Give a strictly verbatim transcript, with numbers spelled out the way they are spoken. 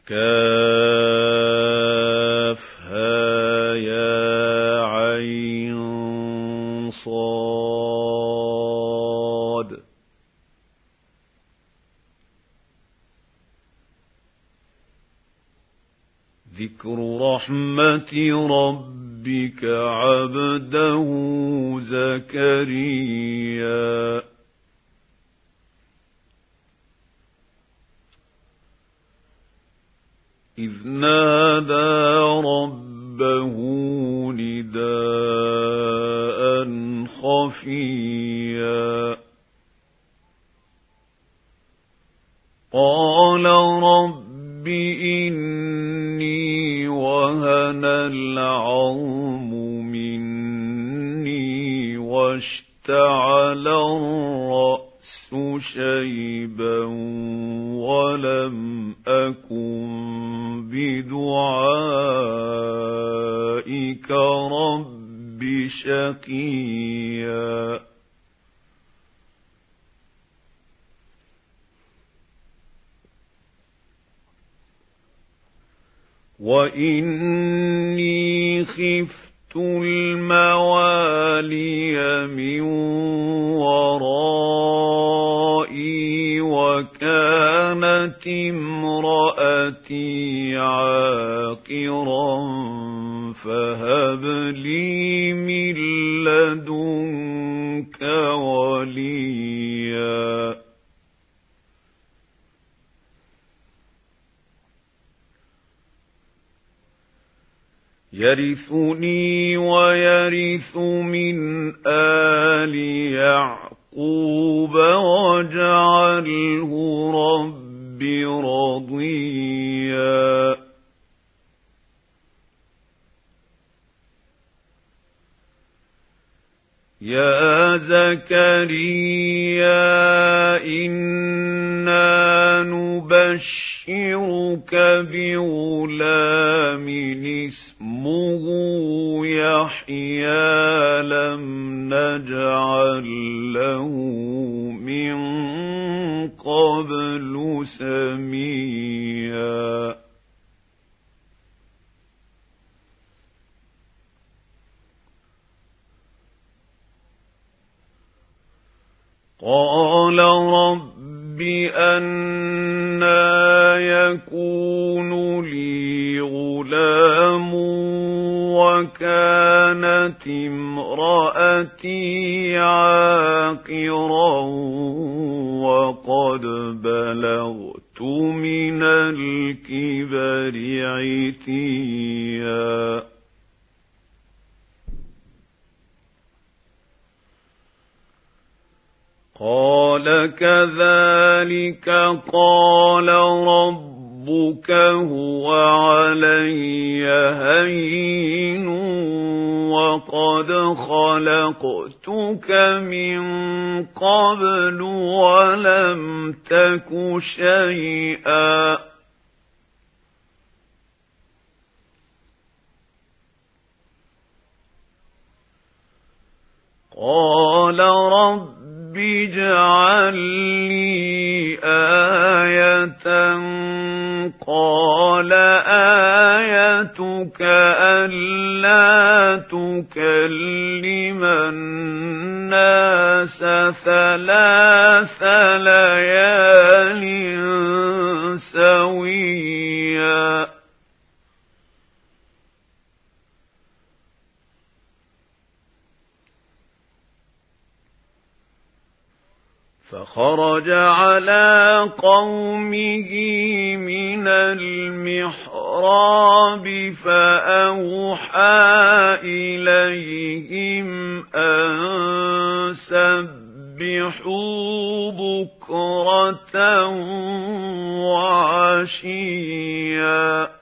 كافها يا عين صاد. ذكر رحمة ربك عبده زكريا إذ نادى ربه نداء خفيا قال رب إني وهن العظم مني واشتعل الرأس شيبا ولم أكن بدعائك رب شقيا وإني خفت الموالي من ورائي وكانت امرأتي عاقرا فهب لي من لدنك وليا يرثني ويرث من آل يعقوب واجعله رب رضيا يا زكريا إنا نبشرك بغلام اسمه يحيى لم نجعل له من قبل سميا قال رب أنى يكون لي غلام وكانت امرأتي عاقرا وقد بلغت من الكبر عتيا قال كذلك قال ربك هو علي هين وقد خلقتك من قبل ولم تك شيئا قال رب اجعل لي آية قال آيتك ألا تكلم الناس ثلاث ليال سويا فخرج على قومه من المحراب فأوحى إليهم أن سبحوا بكرة وعشيا